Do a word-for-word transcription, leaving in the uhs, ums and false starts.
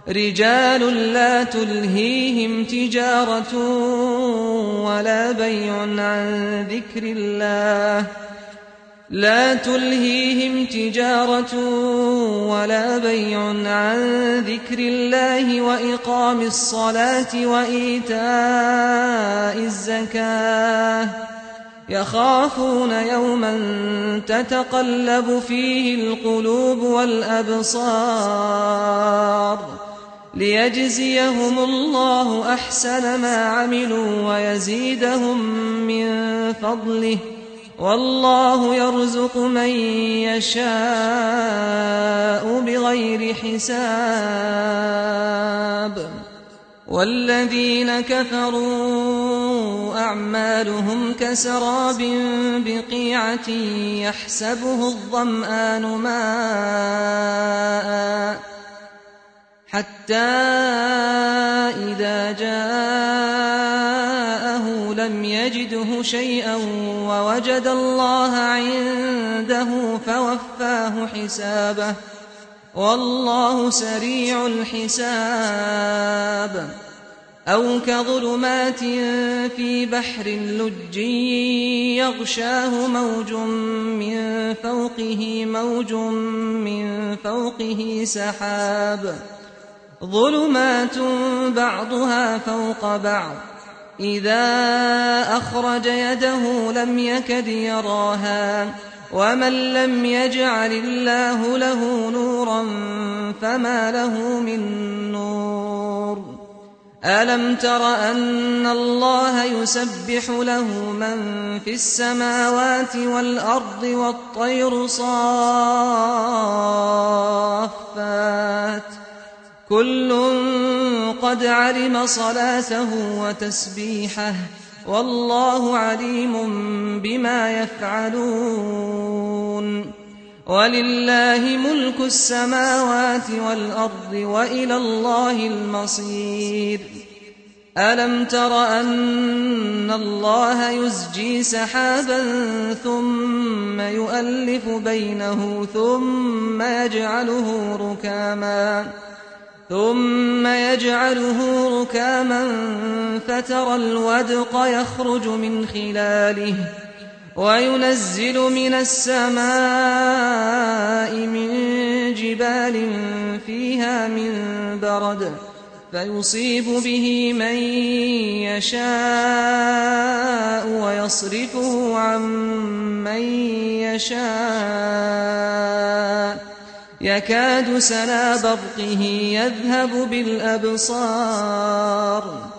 رجال لا تلهيهم تجارة ولا بيع عن ذكر الله لا تلهيهم تجارة ولا بيع عن ذكر الله وإقام الصلاة وإيتاء الزكاة يخافون يوما تتقلب فيه القلوب والأبصار ليجزيهم الله أحسن ما عملوا ويزيدهم من فضله والله يرزق من يشاء بغير حساب. والذين كفروا أعمالهم كسراب بقيعة يحسبه الظمآن ماء حتى إذا جاءه لم يجده شيئا ووجد الله عنده فوفاه حسابه والله سريع الحساب. أو كظلمات في بحر لجي يغشاه موج من فوقه موج من فوقه سحاب ظلمات بعضها فوق بعض إذا أخرج يده لم يكد يراها ومن لم يجعل الله له نورا فما له من نور. ألم تر أن الله يسبح له من في السماوات والأرض والطير صافات كل قد علم صلاته وتسبيحه والله عليم بما يفعلون. ولله ملك السماوات والأرض وإلى الله المصير. ألم تر أن الله يزجي سحابا ثم يؤلف بينه ثم يجعله ركاما ثم يجعله ركاما فترى الودق يخرج من خلاله وينزل من السماء من جبال فيها من برد فيصيب به من يشاء ويصرفه عن من يشاء يكاد سنا برقه يذهب بالأبصار